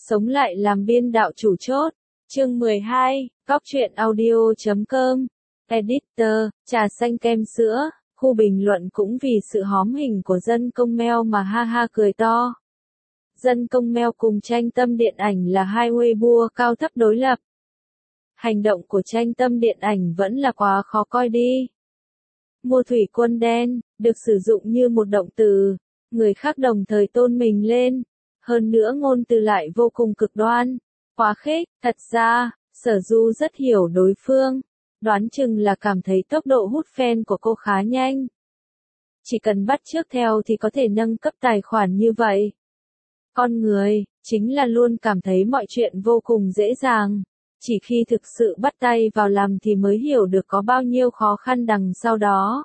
Sống lại làm biên đạo chủ chốt. Chương 12, Góc truyện audio.com. Editor, trà xanh kem sữa. Khu bình luận cũng vì sự hóm hình của dân công meo mà ha ha cười to. Dân công meo cùng Tranh Tâm điện ảnh là hai Weibo cao thấp đối lập. Hành động của Tranh Tâm điện ảnh vẫn là quá khó coi đi. Mua thủy quân đen, được sử dụng như một động từ, người khác đồng thời tôn mình lên. Hơn nữa ngôn từ lại vô cùng cực đoan, quá khích. Thật ra, Sở Du rất hiểu đối phương, đoán chừng là cảm thấy tốc độ hút fan của cô khá nhanh. Chỉ cần bắt chước theo thì có thể nâng cấp tài khoản như vậy. Con người, chính là luôn cảm thấy mọi chuyện vô cùng dễ dàng. Chỉ khi thực sự bắt tay vào làm thì mới hiểu được có bao nhiêu khó khăn đằng sau đó.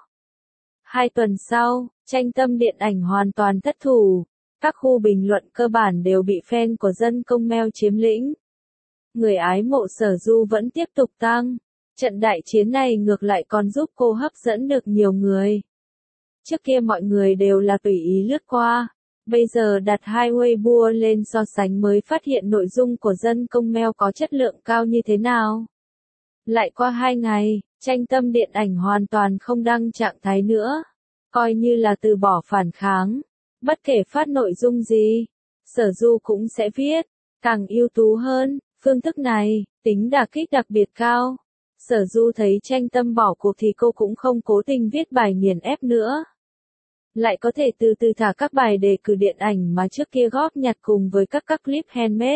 2 tuần sau, Tranh Tâm điện ảnh hoàn toàn thất thủ. Các khu bình luận cơ bản đều bị fan của dân công meo chiếm lĩnh. Người ái mộ Sở Du vẫn tiếp tục tăng. Trận đại chiến này ngược lại còn giúp cô hấp dẫn được nhiều người. Trước kia mọi người đều là tùy ý lướt qua. Bây giờ đặt hai Weibo lên so sánh mới phát hiện nội dung của dân công meo có chất lượng cao như thế nào. Lại qua 2 ngày, Tranh Tâm điện ảnh hoàn toàn không đăng trạng thái nữa. Coi như là từ bỏ phản kháng. Bất kể phát nội dung gì, Sở Du cũng sẽ viết. Càng ưu tú hơn, phương thức này, tính đả kích đặc biệt cao. Sở Du thấy Tranh Tâm bỏ cuộc thì cô cũng không cố tình viết bài nghiền ép nữa. Lại có thể từ từ thả các bài đề cử điện ảnh mà trước kia góp nhặt cùng với các clip handmade.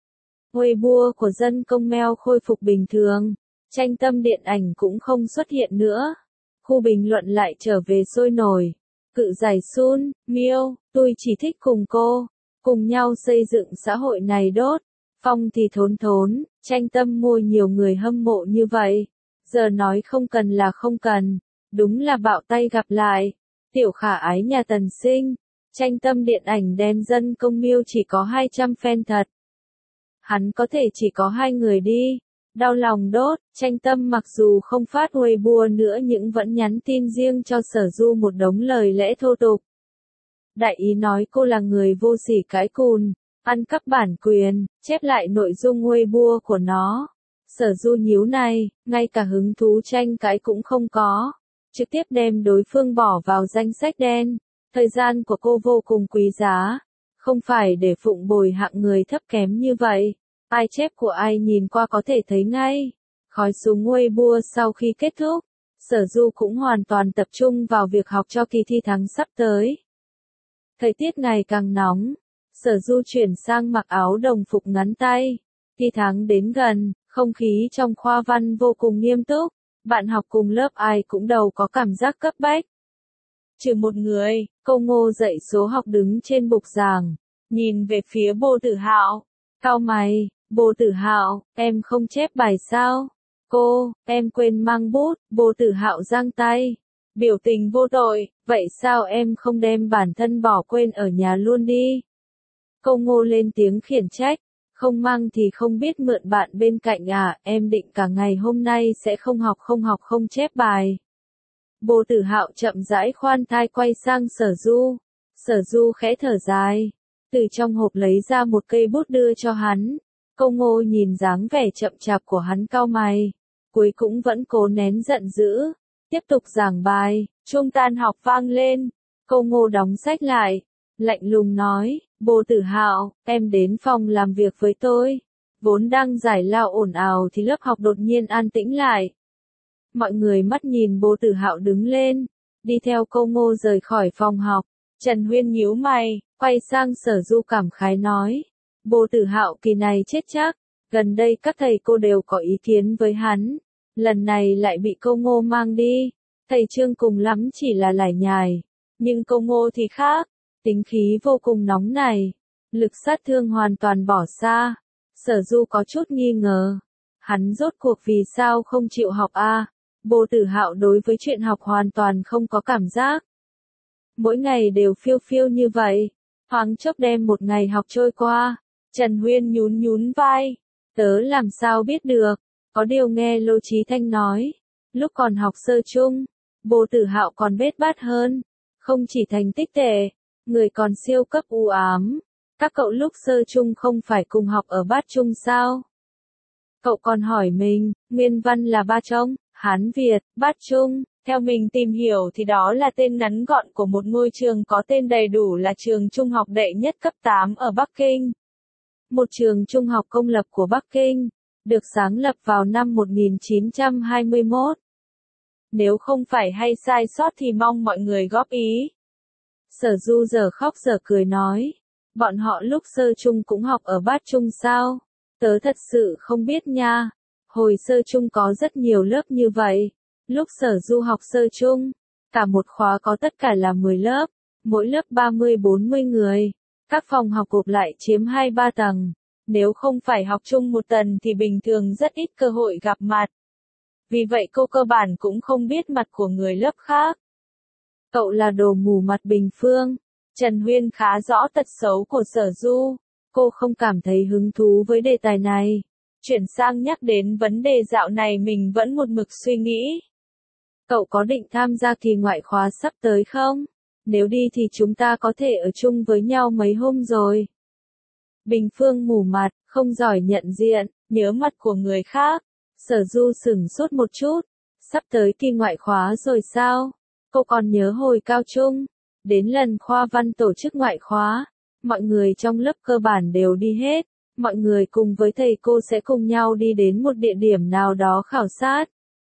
Weibo của dân công meo khôi phục bình thường, Tranh Tâm điện ảnh cũng không xuất hiện nữa. Khu bình luận lại trở về sôi nổi. Cự giải Sun, Miêu, tôi chỉ thích cùng cô, cùng nhau xây dựng xã hội này đốt. Phong thì thốn thốn, Tranh Tâm mua nhiều người hâm mộ như vậy. Giờ nói không cần là không cần, đúng là bạo tay gặp lại. Tiểu khả ái nhà Tần Sinh, Tranh Tâm điện ảnh đen dân công miêu chỉ có 200 fan thật. Hắn có thể chỉ có 2 người đi. Đau lòng đốt, Tranh Tâm mặc dù không phát Weibo nữa nhưng vẫn nhắn tin riêng cho Sở Du một đống lời lẽ thô tục. Đại ý nói cô là người vô sỉ cái cùn, ăn cắp bản quyền, chép lại nội dung Weibo của nó. Sở Du nhíu này, ngay cả hứng thú tranh cãi cũng không có. Trực tiếp đem đối phương bỏ vào danh sách đen. Thời gian của cô vô cùng quý giá. Không phải để phụng bồi hạng người thấp kém như vậy. Ai chép của ai nhìn qua có thể thấy ngay. Khói súng Weibo sau khi kết thúc, Sở Du cũng hoàn toàn tập trung vào việc học cho kỳ thi tháng sắp tới. Thời tiết ngày càng nóng, Sở Du chuyển sang mặc áo đồng phục ngắn tay. Thi tháng đến gần, không khí trong khoa văn vô cùng nghiêm túc. Bạn học cùng lớp ai cũng đầu có cảm giác cấp bách. Trừ một người, cô Ngô dạy số học đứng trên bục giảng, nhìn về phía Bô Tử Hạo, cau mày. Bô Tử Hạo, em không chép bài sao? Cô, em quên mang bút. Bô Tử Hạo giang tay, biểu tình vô tội, vậy sao em không đem bản thân bỏ quên ở nhà luôn đi? Cô Ngô lên tiếng khiển trách, không mang thì không biết mượn bạn bên cạnh à, em định cả ngày hôm nay sẽ không học không chép bài. Bô Tử Hạo chậm rãi khoan thai quay sang Sở Du. Sở Du khẽ thở dài, từ trong hộp lấy ra một cây bút đưa cho hắn. Cô Ngô nhìn dáng vẻ chậm chạp của hắn cau mày, cuối cũng vẫn cố nén giận dữ, tiếp tục giảng bài. Chuông tan học vang lên, cô Ngô đóng sách lại, lạnh lùng nói, Bô Tử Hạo, em đến phòng làm việc với tôi. Vốn đang giải lao ồn ào thì lớp học đột nhiên an tĩnh lại. Mọi người mắt nhìn Bô Tử Hạo đứng lên, đi theo cô Ngô rời khỏi phòng học. Trần Huyên nhíu mày, quay sang Sở Du cảm khái nói, Bô Tử Hạo kỳ này chết chắc, gần đây các thầy cô đều có ý kiến với hắn, lần này lại bị cô Ngô mang đi. Thầy Trương cùng lắm chỉ là lải nhải, nhưng cô Ngô thì khác, tính khí vô cùng nóng này, lực sát thương hoàn toàn bỏ xa. Sở Du có chút nghi ngờ, hắn rốt cuộc vì sao không chịu học a? Bô Tử Hạo đối với chuyện học hoàn toàn không có cảm giác. Mỗi ngày đều phiêu phiêu như vậy, thoáng chốc đem một ngày học trôi qua. Trần Huyên nhún vai, tớ làm sao biết được, có điều nghe Lô Chí Thanh nói, lúc còn học sơ chung, Bô Tử Hạo còn bết bát hơn, không chỉ thành tích tệ, người còn siêu cấp u ám. Các cậu lúc sơ chung không phải cùng học ở bát chung sao? Cậu còn hỏi mình, nguyên văn là ba trong, Hán Việt, bát chung. Theo mình tìm hiểu thì đó là tên ngắn gọn của một ngôi trường có tên đầy đủ là trường trung học đệ nhất cấp 8 ở Bắc Kinh. Một trường trung học công lập của Bắc Kinh, được sáng lập vào năm 1921. Nếu không phải hay sai sót thì mong mọi người góp ý. Sở Du giờ khóc giờ cười nói, bọn họ lúc sơ chung cũng học ở bát chung sao? Tớ thật sự không biết nha. Hồi sơ chung có rất nhiều lớp như vậy. Lúc Sở Du học sơ chung, cả một khóa có tất cả là 10 lớp, mỗi lớp 30-40 người. Các phòng học gộp lại chiếm 2-3 tầng. Nếu không phải học chung một tầng thì bình thường rất ít cơ hội gặp mặt. Vì vậy cô cơ bản cũng không biết mặt của người lớp khác. Cậu là đồ mù mặt bình phương. Trần Huyên khá rõ tật xấu của Sở Du. Cô không cảm thấy hứng thú với đề tài này. Chuyển sang nhắc đến vấn đề dạo này mình vẫn một mực suy nghĩ. Cậu có định tham gia kỳ ngoại khóa sắp tới không? Nếu đi thì chúng ta có thể ở chung với nhau mấy hôm rồi. Bình Phương mù mặt, không giỏi nhận diện, nhớ mặt của người khác. Sở Du sửng sốt một chút. Sắp tới kỳ ngoại khóa rồi sao? Cô còn nhớ hồi cao trung. Đến lần khoa văn tổ chức ngoại khóa. Mọi người trong lớp cơ bản đều đi hết. Mọi người cùng với thầy cô sẽ cùng nhau đi đến một địa điểm nào đó khảo sát.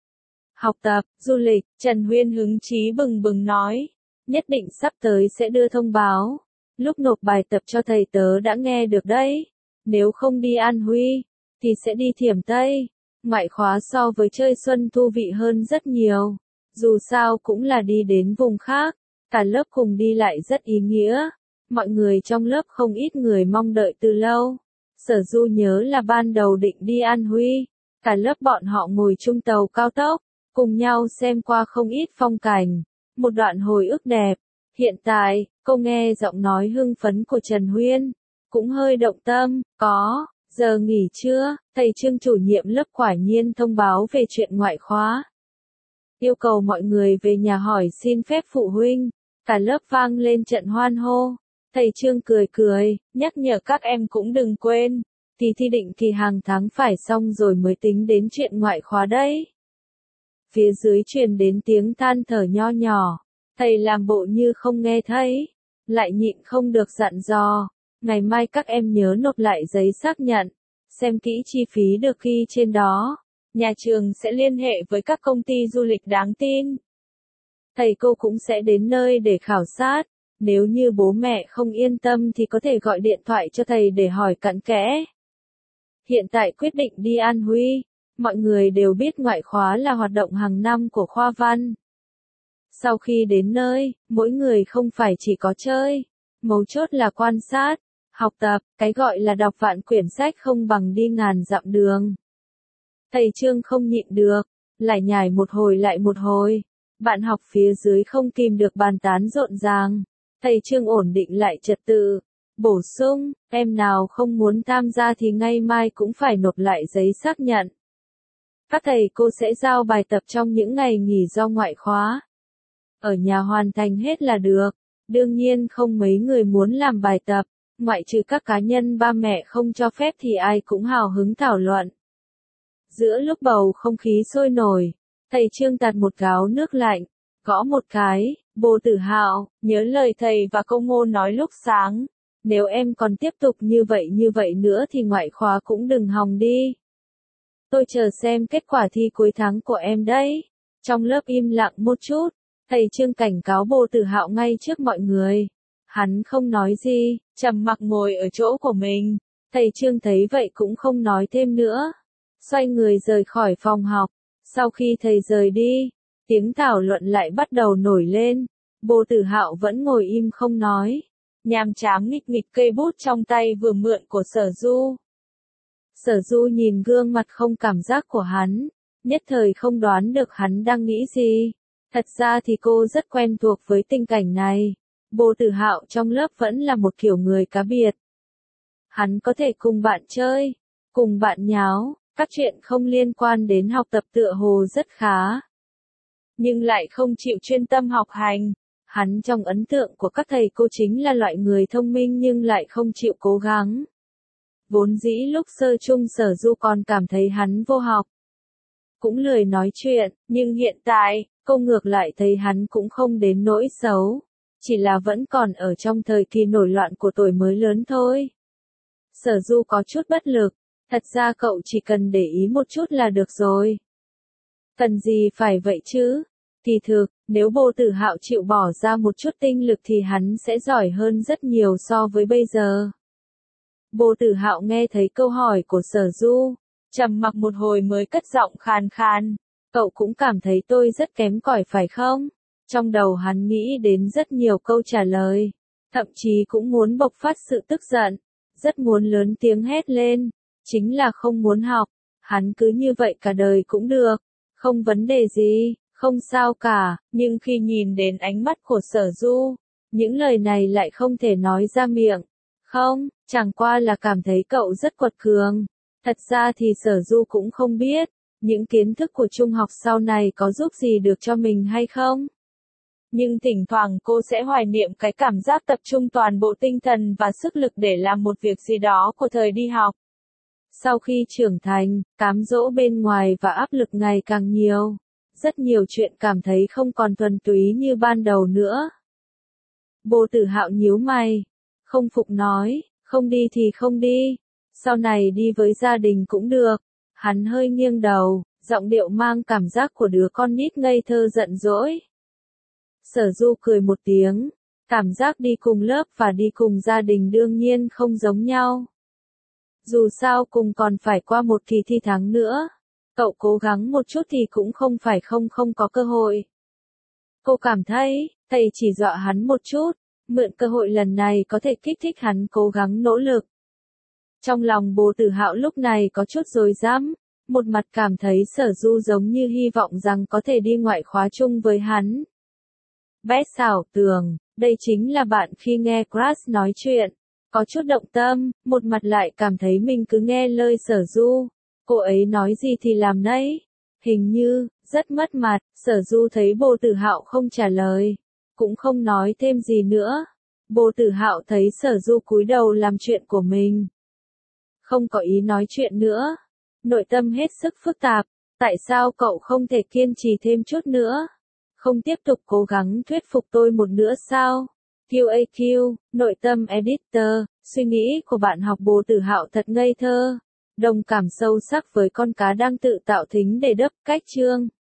Học tập, du lịch, Trần Huyên hứng chí bừng bừng nói. Nhất định sắp tới sẽ đưa thông báo. Lúc nộp bài tập cho thầy tớ đã nghe được đấy. Nếu không đi An Huy, thì sẽ đi Thiểm Tây. Ngoại khóa so với chơi xuân thú vị hơn rất nhiều. Dù sao cũng là đi đến vùng khác. Cả lớp cùng đi lại rất ý nghĩa. Mọi người trong lớp không ít người mong đợi từ lâu. Sở Du nhớ là ban đầu định đi An Huy. Cả lớp bọn họ ngồi chung tàu cao tốc. Cùng nhau xem qua không ít phong cảnh. Một đoạn hồi ức đẹp. Hiện tại, cô nghe giọng nói hưng phấn của Trần Huyên. Cũng hơi động tâm, có, giờ nghỉ trưa, thầy Trương chủ nhiệm lớp quả nhiên thông báo về chuyện ngoại khóa. Yêu cầu mọi người về nhà hỏi xin phép phụ huynh. Cả lớp vang lên trận hoan hô. Thầy Trương cười cười, nhắc nhở các em cũng đừng quên. Thi định kỳ hàng tháng phải xong rồi mới tính đến chuyện ngoại khóa đấy. Phía dưới truyền đến tiếng than thở nho nhỏ. Thầy làm bộ như không nghe thấy. Lại nhịn không được dặn dò. Ngày mai các em nhớ nộp lại giấy xác nhận. Xem kỹ chi phí được ghi trên đó. Nhà trường sẽ liên hệ với các công ty du lịch đáng tin. Thầy cô cũng sẽ đến nơi để khảo sát. Nếu như bố mẹ không yên tâm thì có thể gọi điện thoại cho thầy để hỏi cặn kẽ. Hiện tại quyết định đi An Huy. Mọi người đều biết ngoại khóa là hoạt động hàng năm của khoa văn. Sau khi đến nơi, mỗi người không phải chỉ có chơi. Mấu chốt là quan sát, học tập, cái gọi là đọc vạn quyển sách không bằng đi ngàn dặm đường. Thầy Trương không nhịn được, lại nhải một hồi lại một hồi. Bạn học phía dưới không kìm được bàn tán rộn ràng. Thầy Trương ổn định lại trật tự. Bổ sung, em nào không muốn tham gia thì ngay mai cũng phải nộp lại giấy xác nhận. Các thầy cô sẽ giao bài tập trong những ngày nghỉ do ngoại khóa. Ở nhà hoàn thành hết là được. Đương nhiên không mấy người muốn làm bài tập. Ngoại trừ các cá nhân ba mẹ không cho phép thì ai cũng hào hứng thảo luận. Giữa lúc bầu không khí sôi nổi, thầy Trương tạt một gáo nước lạnh, gõ một cái, Bồ Tử Hạo, nhớ lời thầy và câu ngôn nói lúc sáng. Nếu em còn tiếp tục như vậy nữa thì ngoại khóa cũng đừng hòng đi. Tôi chờ xem kết quả thi cuối tháng của em đấy. Trong lớp im lặng một chút, thầy Trương cảnh cáo Bồ Tử Hạo ngay trước mọi người. Hắn không nói gì, trầm mặc ngồi ở chỗ của mình. Thầy Trương thấy vậy cũng không nói thêm nữa. Xoay người rời khỏi phòng học. Sau khi thầy rời đi, tiếng thảo luận lại bắt đầu nổi lên. Bồ Tử Hạo vẫn ngồi im không nói. Nhàm chán nghịch nghịch cây bút trong tay vừa mượn của Sở Du. Sở Du nhìn gương mặt không cảm giác của hắn, nhất thời không đoán được hắn đang nghĩ gì. Thật ra thì cô rất quen thuộc với tình cảnh này. Bồ Tử Hạo trong lớp vẫn là một kiểu người cá biệt. Hắn có thể cùng bạn chơi, cùng bạn nháo, các chuyện không liên quan đến học tập tựa hồ rất khá. Nhưng lại không chịu chuyên tâm học hành. Hắn trong ấn tượng của các thầy cô chính là loại người thông minh nhưng lại không chịu cố gắng. Vốn dĩ lúc sơ chung Sở Du còn cảm thấy hắn vô học, cũng lười nói chuyện, nhưng hiện tại, cô ngược lại thấy hắn cũng không đến nỗi xấu, chỉ là vẫn còn ở trong thời kỳ nổi loạn của tuổi mới lớn thôi. Sở Du có chút bất lực, thật ra cậu chỉ cần để ý một chút là được rồi. Cần gì phải vậy chứ? Kỳ thực, nếu Bồ Tử Hạo chịu bỏ ra một chút tinh lực thì hắn sẽ giỏi hơn rất nhiều so với bây giờ. Bồ Tử Hạo nghe thấy câu hỏi của Sở Du, trầm mặc một hồi mới cất giọng khàn khàn. Cậu cũng cảm thấy tôi rất kém cỏi phải không? Trong đầu hắn nghĩ đến rất nhiều câu trả lời, thậm chí cũng muốn bộc phát sự tức giận, rất muốn lớn tiếng hét lên, chính là không muốn học. Hắn cứ như vậy cả đời cũng được, không vấn đề gì, không sao cả, nhưng khi nhìn đến ánh mắt của Sở Du, những lời này lại không thể nói ra miệng. Không, chẳng qua là cảm thấy cậu rất quật cường. Thật ra thì Sở Du cũng không biết, những kiến thức của trung học sau này có giúp gì được cho mình hay không. Nhưng thỉnh thoảng cô sẽ hoài niệm cái cảm giác tập trung toàn bộ tinh thần và sức lực để làm một việc gì đó của thời đi học. Sau khi trưởng thành, cám dỗ bên ngoài và áp lực ngày càng nhiều, rất nhiều chuyện cảm thấy không còn thuần túy như ban đầu nữa. Bồ Tử Hạo nhíu mày, không phục nói, không đi thì không đi, sau này đi với gia đình cũng được. Hắn hơi nghiêng đầu, giọng điệu mang cảm giác của đứa con nít ngây thơ giận dỗi. Sở Du cười một tiếng, cảm giác đi cùng lớp và đi cùng gia đình đương nhiên không giống nhau. Dù sao cùng còn phải qua một kỳ thi tháng nữa, cậu cố gắng một chút thì cũng không phải không có cơ hội. Cô cảm thấy, thầy chỉ dọa hắn một chút, mượn cơ hội lần này có thể kích thích hắn cố gắng nỗ lực. Trong lòng Bồ Tử Hạo lúc này có chút rối rắm, một mặt cảm thấy Sở Du giống như hy vọng rằng có thể đi ngoại khóa chung với hắn. Bé xảo tường, đây chính là bạn khi nghe Crush nói chuyện, có chút động tâm, một mặt lại cảm thấy mình cứ nghe lời Sở Du, cô ấy nói gì thì làm nấy. Hình như, rất mất mặt, Sở Du thấy Bồ Tử Hạo không trả lời, cũng không nói thêm gì nữa. Bồ Tử Hạo thấy Sở Du cúi đầu làm chuyện của mình, không có ý nói chuyện nữa. Nội tâm hết sức phức tạp, tại sao cậu không thể kiên trì thêm chút nữa? Không tiếp tục cố gắng thuyết phục tôi một nữa sao? QAQ, nội tâm editor, suy nghĩ của bạn học Bồ Tử Hạo thật ngây thơ, đồng cảm sâu sắc với con cá đang tự tạo thính để đấp cách chương.